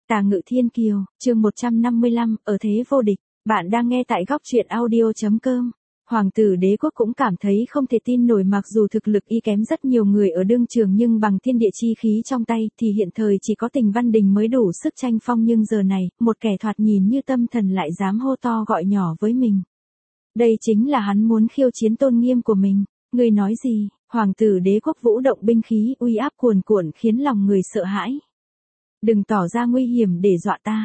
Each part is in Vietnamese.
Tà Ngự Thiên Kiều, chương 155, ở thế vô địch. Bạn đang nghe tại góc truyện audio.com. Hoàng tử Đế Quốc cũng cảm thấy không thể tin nổi, mặc dù thực lực y kém rất nhiều người ở đương trường, nhưng bằng thiên địa chi khí trong tay thì hiện thời chỉ có Tình Văn Đình mới đủ sức tranh phong, nhưng giờ này, một kẻ thoạt nhìn như tâm thần lại dám hô to gọi nhỏ với mình. Đây chính là hắn muốn khiêu chiến tôn nghiêm của mình. Người nói gì? Hoàng tử Đế Quốc vũ động binh khí, uy áp cuồn cuộn khiến lòng người sợ hãi. Đừng tỏ ra nguy hiểm để dọa ta.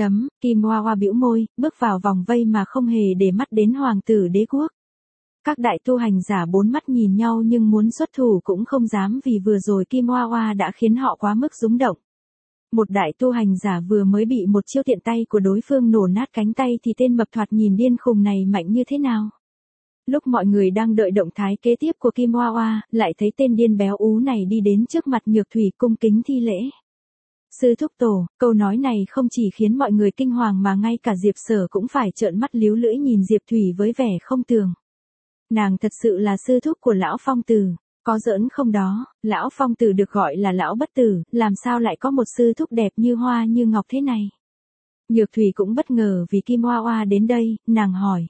Kim Hoa Hoa bĩu môi, bước vào vòng vây mà không hề để mắt đến Hoàng tử Đế Quốc. Các đại tu hành giả bốn mắt nhìn nhau nhưng muốn xuất thủ cũng không dám, vì vừa rồi Kim Hoa Hoa đã khiến họ quá mức rúng động. Một đại tu hành giả vừa mới bị một chiêu tiện tay của đối phương nổ nát cánh tay thì tên mập thoạt nhìn điên khùng này mạnh như thế nào? Lúc mọi người đang đợi động thái kế tiếp của Kim Hoa Hoa, lại thấy tên điên béo ú này đi đến trước mặt Nhược Thủy cung kính thi lễ. Sư thúc tổ, câu nói này không chỉ khiến mọi người kinh hoàng mà ngay cả Diệp Sở cũng phải trợn mắt líu lưỡi nhìn Diệp Thủy với vẻ không tưởng. Nàng thật sự là sư thúc của lão Phong Tử, có giỡn không đó? Lão Phong Tử được gọi là lão bất tử, làm sao lại có một sư thúc đẹp như hoa như ngọc thế này? Nhược Thủy cũng bất ngờ vì Kim Hoa Hoa đến đây, nàng hỏi.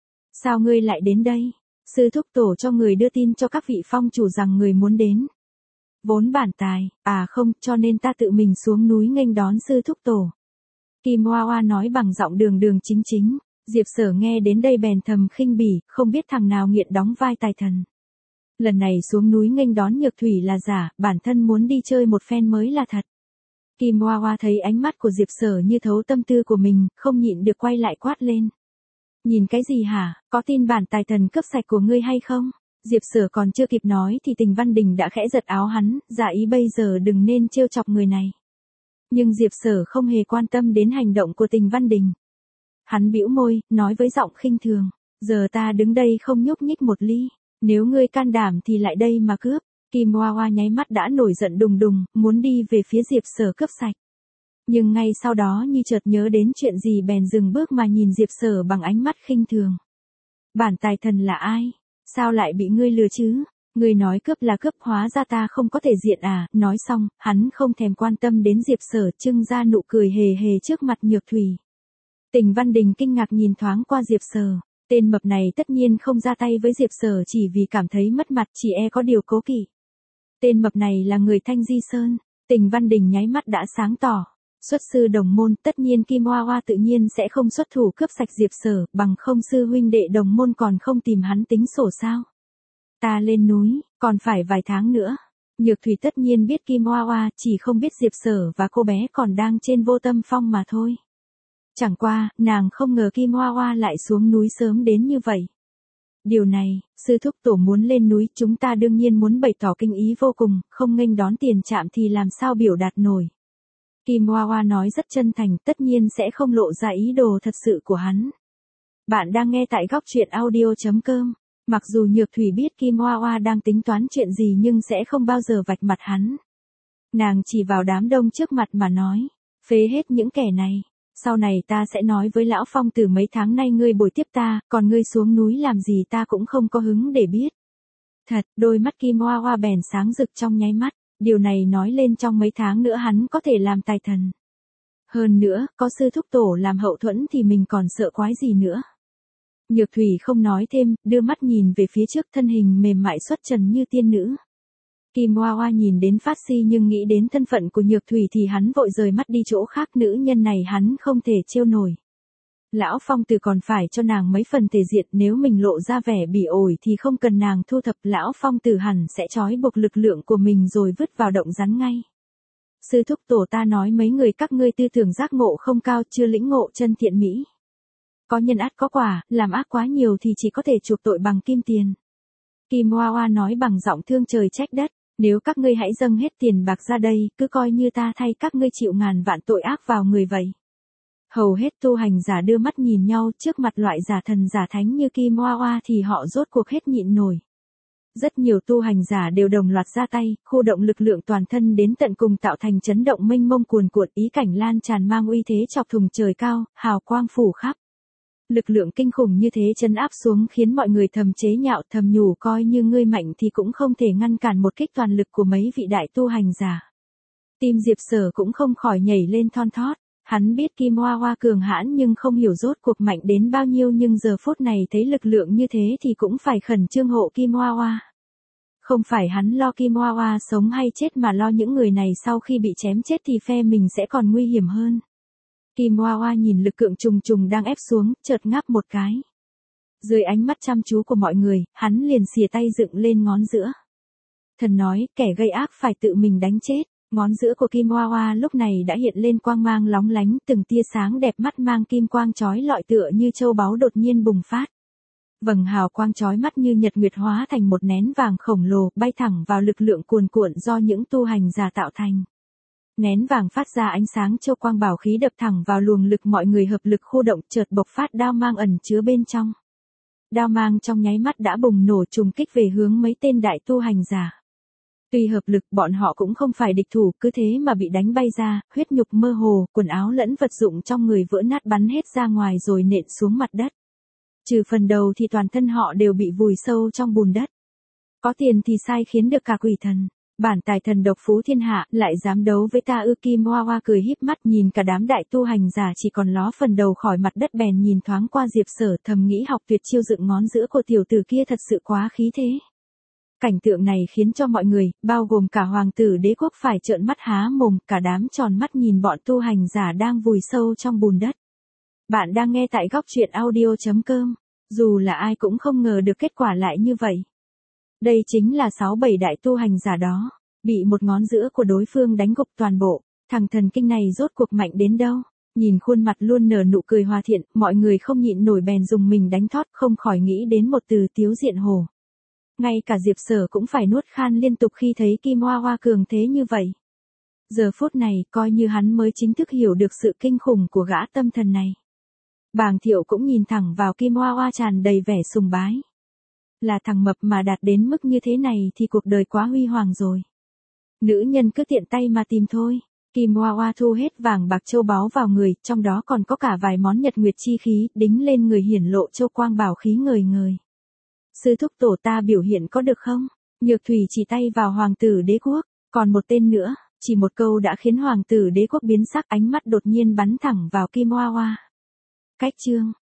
Sao ngươi lại đến đây? Sư thúc tổ cho người đưa tin cho các vị phong chủ rằng người muốn đến. Vốn bản tài, không, cho nên ta tự mình xuống núi nghênh đón sư thúc tổ. Kim Hoa Hoa nói bằng giọng đường đường chính chính. Diệp Sở nghe đến đây bèn thầm khinh bỉ, không biết thằng nào nghiện đóng vai tài thần. Lần này xuống núi nghênh đón Nhược Thủy là giả, bản thân muốn đi chơi một phen mới là thật. Kim Hoa Hoa thấy ánh mắt của Diệp Sở như thấu tâm tư của mình, không nhịn được quay lại quát lên. Nhìn cái gì hả, có tin bản tài thần cướp sạch của ngươi hay không? Diệp Sở còn chưa kịp nói thì Tình Văn Đình đã khẽ giật áo hắn, giả ý bây giờ đừng nên trêu chọc người này. Nhưng Diệp Sở không hề quan tâm đến hành động của Tình Văn Đình. Hắn bĩu môi, nói với giọng khinh thường, giờ ta đứng đây không nhúc nhích một ly, nếu ngươi can đảm thì lại đây mà cướp. Kim Hoa Hoa nháy mắt đã nổi giận đùng đùng, muốn đi về phía Diệp Sở cướp sạch. Nhưng ngay sau đó như chợt nhớ đến chuyện gì bèn dừng bước mà nhìn Diệp Sở bằng ánh mắt khinh thường. Bản tài thần là ai? Sao lại bị ngươi lừa chứ? Ngươi nói cướp là cướp, hóa ra ta không có thể diện à? Nói xong, hắn không thèm quan tâm đến Diệp Sở, trưng ra nụ cười hề hề trước mặt Nhược Thủy. Tình Văn Đình kinh ngạc nhìn thoáng qua Diệp Sở. Tên mập này tất nhiên không ra tay với Diệp Sở chỉ vì cảm thấy mất mặt, chỉ e có điều cố kỵ. Tên mập này là người Thanh Di Sơn. Tình Văn Đình nháy mắt đã sáng tỏ. Xuất sư đồng môn, tất nhiên Kim Hoa Hoa tự nhiên sẽ không xuất thủ cướp sạch Diệp Sở, bằng không sư huynh đệ đồng môn còn không tìm hắn tính sổ sao? Ta lên núi, còn phải vài tháng nữa. Nhược Thủy tất nhiên biết Kim Hoa Hoa, chỉ không biết Diệp Sở và cô bé còn đang trên Vô Tâm Phong mà thôi. Chẳng qua, nàng không ngờ Kim Hoa Hoa lại xuống núi sớm đến như vậy. Điều này, sư thúc tổ muốn lên núi, chúng ta đương nhiên muốn bày tỏ kinh ý vô cùng, không nghênh đón tiền trạm thì làm sao biểu đạt nổi. Kim Hoa Hoa nói rất chân thành, tất nhiên sẽ không lộ ra ý đồ thật sự của hắn. Bạn đang nghe tại góc truyện audio.com. Mặc dù Nhược Thủy biết Kim Hoa Hoa đang tính toán chuyện gì nhưng sẽ không bao giờ vạch mặt hắn. Nàng chỉ vào đám đông trước mặt mà nói, phế hết những kẻ này. Sau này ta sẽ nói với lão Phong Tử mấy tháng nay ngươi bồi tiếp ta, còn ngươi xuống núi làm gì ta cũng không có hứng để biết. Thật, đôi mắt Kim Hoa Hoa bèn sáng rực trong nháy mắt. Điều này nói lên trong mấy tháng nữa hắn có thể làm tài thần. Hơn nữa, có sư thúc tổ làm hậu thuẫn thì mình còn sợ quái gì nữa. Nhược Thủy không nói thêm, đưa mắt nhìn về phía trước, thân hình mềm mại xuất trần như tiên nữ. Kim Hoa Hoa nhìn đến phát si nhưng nghĩ đến thân phận của Nhược Thủy thì hắn vội rời mắt đi chỗ khác, nữ nhân này hắn không thể trêu nổi. Lão Phong Tử còn phải cho nàng mấy phần thể diện, nếu mình lộ ra vẻ bỉ ổi thì không cần nàng thu thập, lão Phong Tử hẳn sẽ trói buộc lực lượng của mình rồi vứt vào động rắn ngay. Sư thúc tổ ta nói mấy người các ngươi tư tưởng giác ngộ không cao, chưa lĩnh ngộ chân thiện mỹ. Có nhân ắt có quả, làm ác quá nhiều thì chỉ có thể chuộc tội bằng kim tiền. Kim Hoa Hoa nói bằng giọng thương trời trách đất, nếu các ngươi hãy dâng hết tiền bạc ra đây, cứ coi như ta thay các ngươi chịu ngàn vạn tội ác vào người vậy. Hầu hết tu hành giả đưa mắt nhìn nhau, trước mặt loại giả thần giả thánh như Kim Hoa Hoa thì họ rốt cuộc hết nhịn nổi. Rất nhiều tu hành giả đều đồng loạt ra tay, khu động lực lượng toàn thân đến tận cùng tạo thành chấn động mênh mông cuồn cuộn, ý cảnh lan tràn mang uy thế chọc thùng trời cao, hào quang phủ khắp. Lực lượng kinh khủng như thế trấn áp xuống khiến mọi người thầm chế nhạo, thầm nhủ coi như ngươi mạnh thì cũng không thể ngăn cản một kích toàn lực của mấy vị đại tu hành giả. Tim Diệp Sở cũng không khỏi nhảy lên thon thót. Hắn biết Kim Hoa Hoa cường hãn nhưng không hiểu rốt cuộc mạnh đến bao nhiêu, nhưng giờ phút này thấy lực lượng như thế thì cũng phải khẩn trương hộ Kim Hoa Hoa. Không phải hắn lo Kim Hoa Hoa sống hay chết mà lo những người này sau khi bị chém chết thì phe mình sẽ còn nguy hiểm hơn. Kim Hoa Hoa nhìn lực lượng trùng trùng đang ép xuống, chợt ngáp một cái. Dưới ánh mắt chăm chú của mọi người, hắn liền xìa tay dựng lên ngón giữa. Thần nói, kẻ gây ác phải tự mình đánh chết. Ngón giữa của Kim Hoa Hoa lúc này đã hiện lên quang mang lóng lánh, từng tia sáng đẹp mắt mang kim quang chói lọi tựa như châu báu đột nhiên bùng phát. Vầng hào quang chói mắt như nhật nguyệt hóa thành một nén vàng khổng lồ, bay thẳng vào lực lượng cuồn cuộn do những tu hành giả tạo thành. Nén vàng phát ra ánh sáng châu quang bảo khí đập thẳng vào luồng lực, mọi người hợp lực khu động, chợt bộc phát đao mang ẩn chứa bên trong. Đao mang trong nháy mắt đã bùng nổ trùng kích về hướng mấy tên đại tu hành giả. Tuy hợp lực bọn họ cũng không phải địch thủ, cứ thế mà bị đánh bay ra, huyết nhục mơ hồ, quần áo lẫn vật dụng trong người vỡ nát bắn hết ra ngoài rồi nện xuống mặt đất. Trừ phần đầu thì toàn thân họ đều bị vùi sâu trong bùn đất. Có tiền thì sai khiến được cả quỷ thần. Bản tài thần độc phú thiên hạ, lại dám đấu với ta ư? Kim Hoa Hoa cười híp mắt nhìn cả đám đại tu hành giả chỉ còn ló phần đầu khỏi mặt đất, bèn nhìn thoáng qua Diệp Sở, thầm nghĩ học tuyệt chiêu dựng ngón giữa của tiểu tử kia thật sự quá khí thế. Cảnh tượng này khiến cho mọi người, bao gồm cả hoàng tử đế quốc phải trợn mắt há mồm, cả đám tròn mắt nhìn bọn tu hành giả đang vùi sâu trong bùn đất. Bạn đang nghe tại góc truyện audio.com. Dù là ai cũng không ngờ được kết quả lại như vậy. Đây chính là 6-7 đại tu hành giả đó, bị một ngón giữa của đối phương đánh gục toàn bộ. Thằng thần kinh này rốt cuộc mạnh đến đâu? Nhìn khuôn mặt luôn nở nụ cười hòa thiện, mọi người không nhịn nổi bèn dùng mình đánh thót, không khỏi nghĩ đến một từ: tiếu diện hồ. Ngay cả Diệp Sở cũng phải nuốt khan liên tục khi thấy Kim Hoa Hoa cường thế như vậy. Giờ phút này, coi như hắn mới chính thức hiểu được sự kinh khủng của gã tâm thần này. Bàng Thiệu cũng nhìn thẳng vào Kim Hoa Hoa tràn đầy vẻ sùng bái. Là thằng mập mà đạt đến mức như thế này thì cuộc đời quá huy hoàng rồi. Nữ nhân cứ tiện tay mà tìm thôi. Kim Hoa Hoa thu hết vàng bạc châu báu vào người, trong đó còn có cả vài món nhật nguyệt chi khí, đính lên người hiển lộ châu quang bảo khí ngời ngời. Sư thúc tổ ta biểu hiện có được không? Nhược Thủy chỉ tay vào hoàng tử đế quốc, còn một tên nữa, chỉ một câu đã khiến hoàng tử đế quốc biến sắc, ánh mắt đột nhiên bắn thẳng vào Kim Hoa Hoa. Cách chương